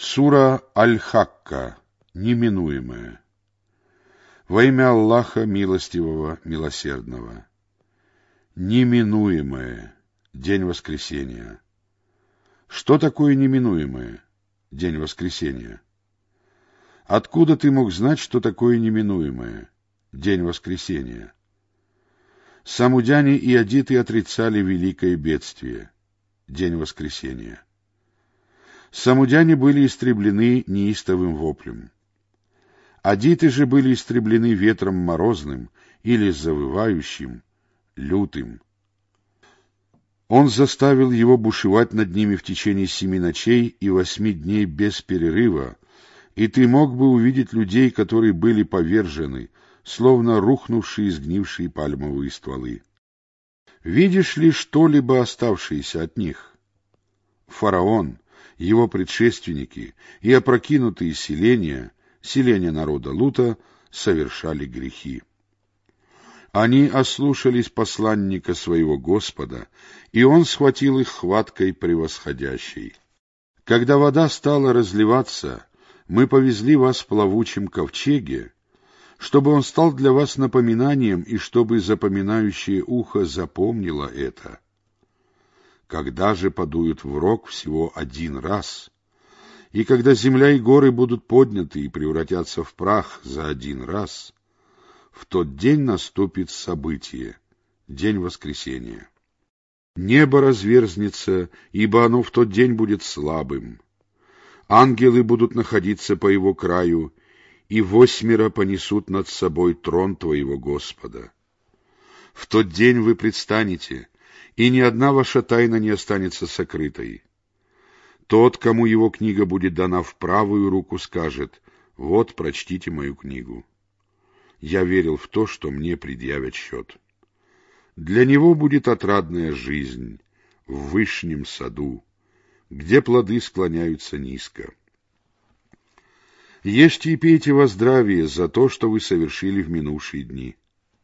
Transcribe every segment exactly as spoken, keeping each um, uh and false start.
Сура Аль-Хакка, неминуемое. Во имя Аллаха Милостивого, Милосердного. Неминуемое. День воскресения. Что такое неминуемое? День воскресения. Откуда ты мог знать, что такое неминуемое? День воскресения. Самудяне и адиты отрицали великое бедствие. День воскресения. Самудяне были истреблены неистовым воплем. Адиты же были истреблены ветром морозным или завывающим, лютым. Он заставил его бушевать над ними в течение семи ночей и восьми дней без перерыва, и ты мог бы увидеть людей, которые были повержены, словно рухнувшие и сгнившие пальмовые стволы. Видишь ли что-либо оставшееся от них? Фараон, его предшественники и опрокинутые селения, селения народа Лута, совершали грехи. Они ослушались посланника своего Господа, и он схватил их хваткой превосходящей. Когда вода стала разливаться, мы повезли вас в плавучем ковчеге, чтобы он стал для вас напоминанием и чтобы запоминающее ухо запомнило это. Когда же подуют в рог всего один раз, и когда земля и горы будут подняты и превратятся в прах за один раз, в тот день наступит событие, день воскресения. Небо разверзнется, ибо оно в тот день будет слабым. Ангелы будут находиться по его краю, и восьмеро понесут над собой трон твоего Господа. В тот день вы предстанете, и ни одна ваша тайна не останется сокрытой. Тот, кому его книга будет дана в правую руку, скажет: «Вот, прочтите мою книгу». Я верил в то, что мне предъявят счет. Для него будет отрадная жизнь в вышнем саду, где плоды склоняются низко. Ешьте и пейте во здравие за то, что вы совершили в минувшие дни.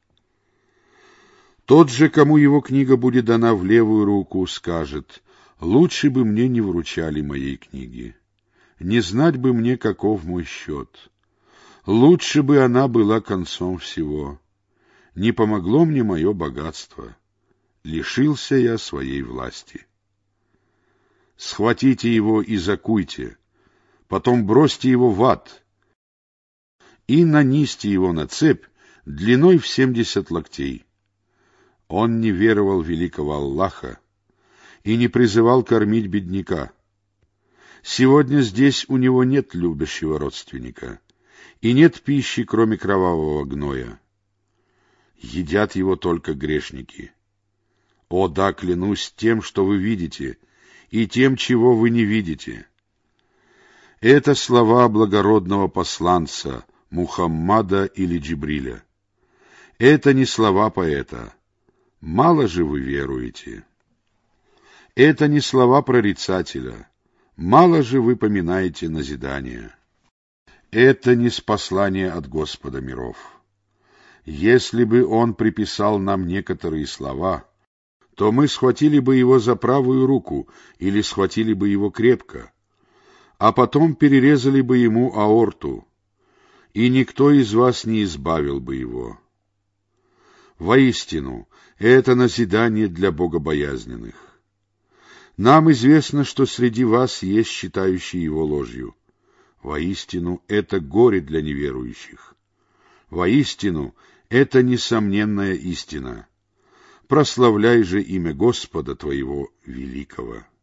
Тот же, кому его книга будет дана в левую руку, скажет: «Лучше бы мне не вручали моей книги, не знать бы мне, каков мой счет. Лучше бы она была концом всего. Не помогло мне мое богатство. Лишился я своей власти». Схватите его и закуйте, потом бросьте его в ад и нанизьте его на цепь длиной в семьдесят локтей. Он не веровал в великого Аллаха и не призывал кормить бедняка. Сегодня здесь у него нет любящего родственника, и нет пищи, кроме кровавого гноя. Едят его только грешники. О да, клянусь тем, что вы видите, и тем, чего вы не видите. Это слова благородного посланца Мухаммада или Джибриля. Это не слова поэта. Мало же вы веруете. Это не слова прорицателя. Мало же вы поминаете назидание. Это не спаслание от Господа миров. Если бы он приписал нам некоторые слова, то мы схватили бы его за правую руку или схватили бы его крепко, а потом перерезали бы ему аорту, и никто из вас не избавил бы его. Воистину, это назидание для богобоязненных. Нам известно, что среди вас есть считающие его ложью. Воистину, это горе для неверующих. Воистину, это несомненная истина. Прославляй же имя Господа твоего великого.